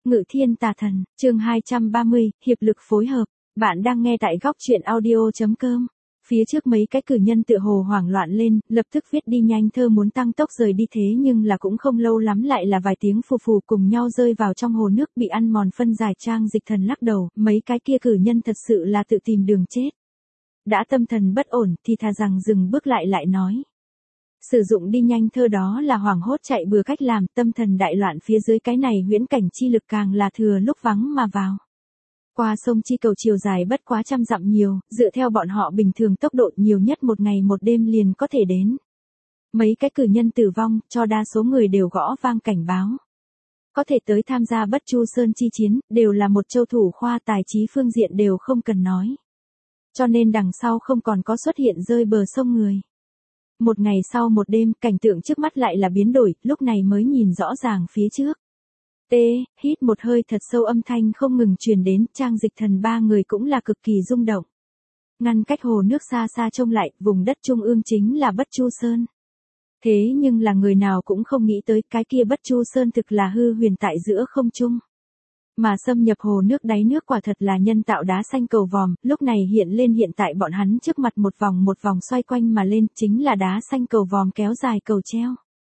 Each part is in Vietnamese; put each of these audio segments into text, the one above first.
Ngự thiên tà thần, chương 230, hiệp lực phối hợp. Bạn đang nghe tại góc truyện audio.com. Phía trước mấy cái cử nhân tựa hồ hoảng loạn lên, lập tức viết đi nhanh thơ muốn tăng tốc rời đi, thế nhưng là cũng không lâu lắm lại là vài tiếng phù phù cùng nhau rơi vào trong hồ nước bị ăn mòn phân giải. Trang Dịch Thần lắc đầu, mấy cái kia cử nhân thật sự là tự tìm đường chết. Đã tâm thần bất ổn thì thà rằng dừng bước lại nói. Sử dụng đi nhanh thơ đó là hoảng hốt chạy bừa cách làm, tâm thần đại loạn phía dưới cái này huyễn cảnh chi lực càng là thừa lúc vắng mà vào. Qua sông Chi Cầu chiều dài bất quá 100 dặm nhiều, dựa theo bọn họ bình thường tốc độ nhiều nhất một ngày một đêm liền có thể đến. Mấy cái cử nhân tử vong, cho đa số người đều gõ vang cảnh báo. Có thể tới tham gia Bất Chu Sơn chi chiến, đều là một châu thủ khoa, tài trí phương diện đều không cần nói. Cho nên đằng sau không còn có xuất hiện rơi bờ sông người. Một ngày sau một đêm, cảnh tượng trước mắt lại là biến đổi, lúc này mới nhìn rõ ràng phía trước. Hít một hơi thật sâu, âm thanh không ngừng truyền đến. Trang Dịch Thần ba người cũng là cực kỳ rung động. Ngăn cách hồ nước xa xa trông lại, vùng đất trung ương chính là Bất Chu Sơn. Thế nhưng là người nào cũng không nghĩ tới cái kia Bất Chu Sơn thực là hư huyền tại giữa không trung. Mà xâm nhập hồ nước đáy nước quả thật là nhân tạo đá xanh cầu vòm, lúc này hiện lên hiện tại bọn hắn trước mặt một vòng xoay quanh mà lên, chính là đá xanh cầu vòm kéo dài cầu treo.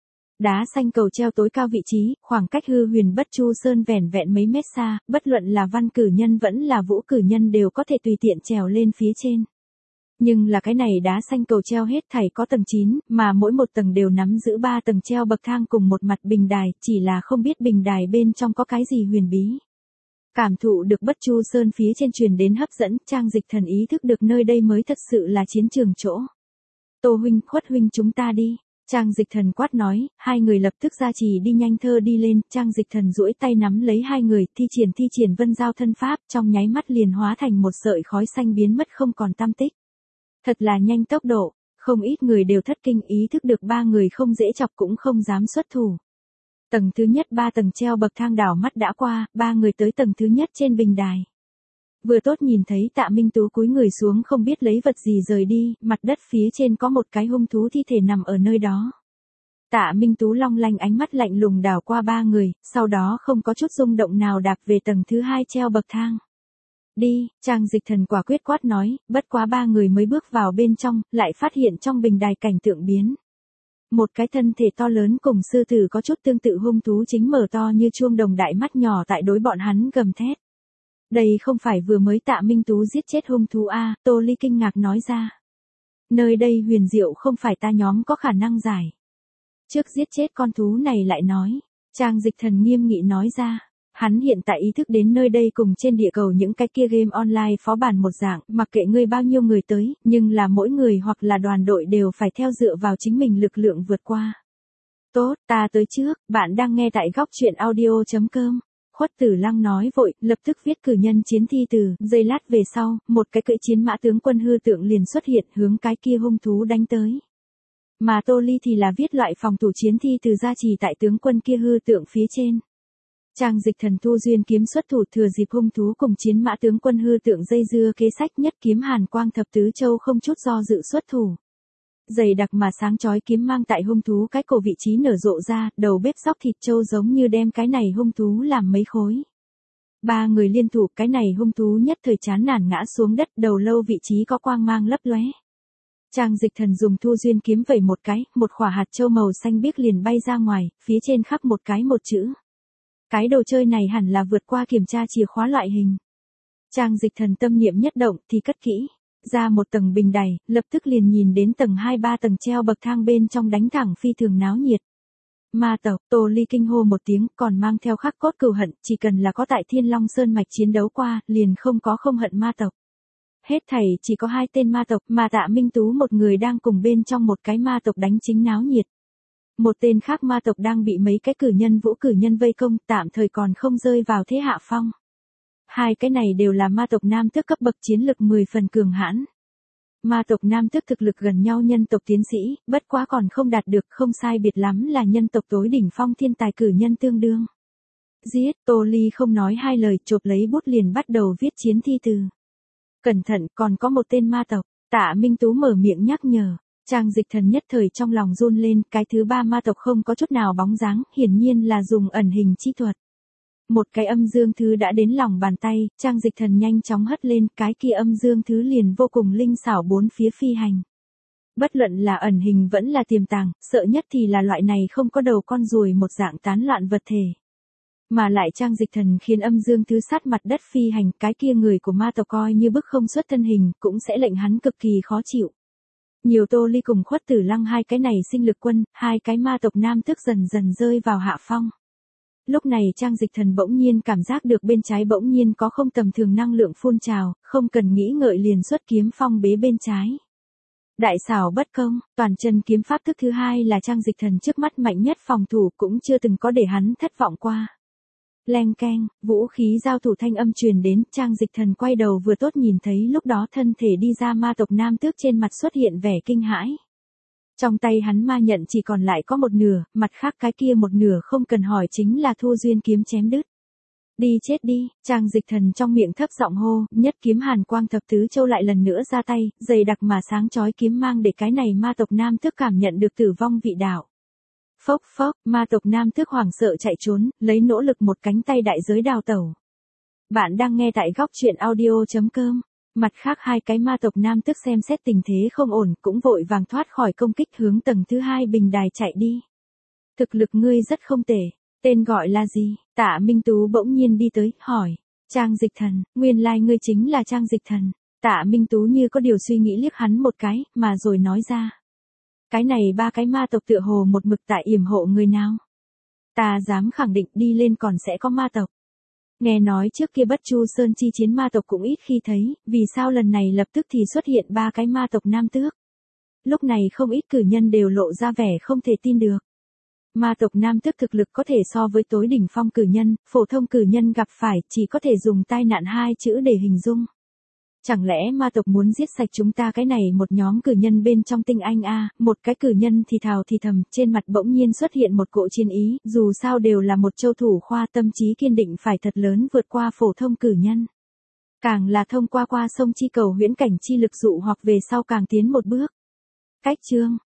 Đá xanh cầu treo tối cao vị trí, khoảng cách hư huyền Bất Chu Sơn vẻn vẹn mấy mét xa, bất luận là văn cử nhân vẫn là vũ cử nhân đều có thể tùy tiện trèo lên phía trên. Nhưng là cái này đá xanh cầu treo hết thảy có tầng 9, mà mỗi một tầng đều nắm giữ 3 tầng treo bậc thang cùng một mặt bình đài, chỉ là không biết bình đài bên trong có cái gì huyền bí. Cảm thụ được Bất Chu Sơn phía trên truyền đến hấp dẫn, Trang Dịch Thần ý thức được nơi đây mới thật sự là chiến trường chỗ. Tô huynh, Khuất huynh, chúng ta đi. Trang Dịch Thần quát nói, hai người lập tức ra trì đi nhanh thơ đi lên. Trang Dịch Thần duỗi tay nắm lấy hai người, thi triển vân giao thân pháp, trong nháy mắt liền hóa thành một sợi khói xanh biến mất không còn tăm tích. Thật là nhanh tốc độ, không ít người đều thất kinh, ý thức được ba người không dễ chọc cũng không dám xuất thủ. Tầng thứ nhất 3 tầng treo bậc thang đảo mắt đã qua, ba người tới tầng thứ nhất trên bình đài. Vừa tốt nhìn thấy Tạ Minh Tú cúi người xuống không biết lấy vật gì rời đi, mặt đất phía trên có một cái hung thú thi thể nằm ở nơi đó. Tạ Minh Tú long lanh ánh mắt lạnh lùng đảo qua ba người, sau đó không có chút rung động nào đạp về tầng thứ 2 treo bậc thang. Đi, Trang Dịch Thần quả quyết quát nói, bất quá ba người mới bước vào bên trong, lại phát hiện trong bình đài cảnh tượng biến. Một cái thân thể to lớn cùng sư tử có chút tương tự hung thú chính mở to như chuông đồng đại mắt nhỏ tại đối bọn hắn gầm thét. Đây không phải vừa mới Tạ Minh Tú giết chết hung thú a, Tô Ly kinh ngạc nói ra. Nơi đây huyền diệu không phải ta nhóm có khả năng giải. Trước giết chết con thú này lại nói. Trang Dịch Thần nghiêm nghị nói ra. Hắn hiện tại ý thức đến nơi đây cùng trên địa cầu những cái kia game online phó bản một dạng, mặc kệ ngươi bao nhiêu người tới, nhưng là mỗi người hoặc là đoàn đội đều phải theo dựa vào chính mình lực lượng vượt qua. Tốt, ta tới trước, bạn đang nghe tại góc truyện audio.com. Khuất Tử Lăng nói vội, lập tức viết cử nhân chiến thi từ, giây lát về sau, một cái cưỡi chiến mã tướng quân hư tượng liền xuất hiện hướng cái kia hung thú đánh tới. Mà Tô Ly thì là viết loại phòng thủ chiến thi từ gia trì tại tướng quân kia hư tượng phía trên. Trang Dịch Thần thu duyên kiếm xuất thủ, thừa dịp hung thú cùng chiến mã tướng quân hư tượng dây dưa kế sách nhất kiếm hàn quang thập tứ châu không chút do dự xuất thủ. Dày đặc mà sáng chói kiếm mang tại hung thú cái cổ vị trí nở rộ ra, đầu bếp xóc thịt trâu giống như đem cái này hung thú làm mấy khối. Ba người liên thủ, cái này hung thú nhất thời chán nản ngã xuống đất, đầu lâu vị trí có quang mang lấp lóe. Trang Dịch Thần dùng thu duyên kiếm vẩy một cái, một quả hạt châu màu xanh biếc liền bay ra ngoài, phía trên khắc một chữ. Cái đồ chơi này hẳn là vượt qua kiểm tra chìa khóa loại hình. Trang Dịch Thần tâm niệm nhất động thì cất kỹ. Ra một tầng bình đài, lập tức liền nhìn đến tầng 2-3 tầng treo bậc thang bên trong đánh thẳng phi thường náo nhiệt. Ma tộc, Tô Ly kinh hô một tiếng, còn mang theo khắc cốt cừu hận, chỉ cần là có tại Thiên Long Sơn mạch chiến đấu qua, liền không hận ma tộc. Hết thảy chỉ có 2 tên ma tộc, mà Tạ Minh Tú một người đang cùng bên trong một cái ma tộc đánh chính náo nhiệt. Một tên khác ma tộc đang bị mấy cái cử nhân vũ cử nhân vây công, tạm thời còn không rơi vào thế hạ phong. Hai cái này đều là ma tộc nam tước cấp bậc chiến lực 10 phần cường hãn. Ma tộc nam tước thực lực gần nhau nhân tộc tiến sĩ, bất quá còn không đạt được, không sai biệt lắm là nhân tộc tối đỉnh phong thiên tài cử nhân tương đương. Giết, Tô Ly không nói hai lời, chộp lấy bút liền bắt đầu viết chiến thi từ. Cẩn thận, còn có một tên ma tộc. Tạ Minh Tú mở miệng nhắc nhở. Trang Dịch Thần nhất thời trong lòng run lên, cái thứ ba ma tộc không có chút nào bóng dáng, hiển nhiên là dùng ẩn hình chi thuật. một cái âm dương thứ đã đến lòng bàn tay, Trang Dịch Thần nhanh chóng hất lên, cái kia âm dương thứ liền vô cùng linh xảo bốn phía phi hành. Bất luận là ẩn hình vẫn là tiềm tàng, sợ nhất thì là loại này không có đầu con ruồi một dạng tán loạn vật thể. Mà lại Trang Dịch Thần khiến âm dương thứ sát mặt đất phi hành, cái kia người của ma tộc coi như bức không xuất thân hình, cũng sẽ lệnh hắn cực kỳ khó chịu. Nhiều Tô Ly cùng Khuất Tử Lăng hai cái này sinh lực quân, hai cái ma tộc nam tức dần dần rơi vào hạ phong. Lúc này Trang Dịch Thần bỗng nhiên cảm giác được bên trái bỗng nhiên có không tầm thường năng lượng phun trào, không cần nghĩ ngợi liền xuất kiếm phong bế bên trái. Đại xảo bất công, toàn chân kiếm pháp thức thứ hai là Trang Dịch Thần trước mắt mạnh nhất phòng thủ, cũng chưa từng có để hắn thất vọng qua. Leng keng, vũ khí giao thủ thanh âm truyền đến, Trang Dịch Thần quay đầu vừa tốt nhìn thấy lúc đó thân thể đi ra ma tộc nam tước trên mặt xuất hiện vẻ kinh hãi. Trong tay hắn ma nhận chỉ còn lại có một nửa, mặt khác cái kia một nửa không cần hỏi chính là Thu Duyên kiếm chém đứt. Đi chết đi, Trang Dịch Thần trong miệng thấp giọng hô, nhất kiếm hàn quang thập tứ châu lại lần nữa ra tay, dày đặc mà sáng chói kiếm mang để cái này ma tộc nam tước cảm nhận được tử vong vị đạo. Phốc phốc, ma tộc nam tước hoảng sợ chạy trốn, lấy nỗ lực một cánh tay đại giới đào tẩu. Bạn đang nghe tại góc truyện audio.com. Mặt khác hai cái ma tộc nam tước xem xét tình thế không ổn, cũng vội vàng thoát khỏi công kích hướng tầng thứ hai bình đài chạy đi. Thực lực ngươi rất không tệ, tên gọi là gì? Tạ Minh Tú bỗng nhiên đi tới, hỏi. Trang Dịch Thần, nguyên lai ngươi chính là Trang Dịch Thần. Tạ Minh Tú như có điều suy nghĩ liếc hắn một cái, mà rồi nói ra. Cái này ba cái ma tộc tựa hồ một mực tại yểm hộ người nào? Ta dám khẳng định đi lên còn sẽ có ma tộc. Nghe nói trước kia Bất Chu Sơn chi chiến ma tộc cũng ít khi thấy, vì sao lần này lập tức thì xuất hiện ba cái ma tộc nam tước? Lúc này không ít cử nhân đều lộ ra vẻ không thể tin được. Ma tộc nam tước thực lực có thể so với tối đỉnh phong cử nhân, phổ thông cử nhân gặp phải chỉ có thể dùng tai nạn hai chữ để hình dung. Chẳng lẽ ma tộc muốn giết sạch chúng ta cái này một nhóm cử nhân bên trong tinh anh a? Một cái cử nhân thì thào thì thầm, trên mặt bỗng nhiên xuất hiện một cỗ chiến ý, dù sao đều là một châu thủ khoa, tâm trí kiên định phải thật lớn vượt qua phổ thông cử nhân. Càng là thông qua sông chi cầu huyễn cảnh chi lực dụ hoặc về sau càng tiến một bước. Cách chương,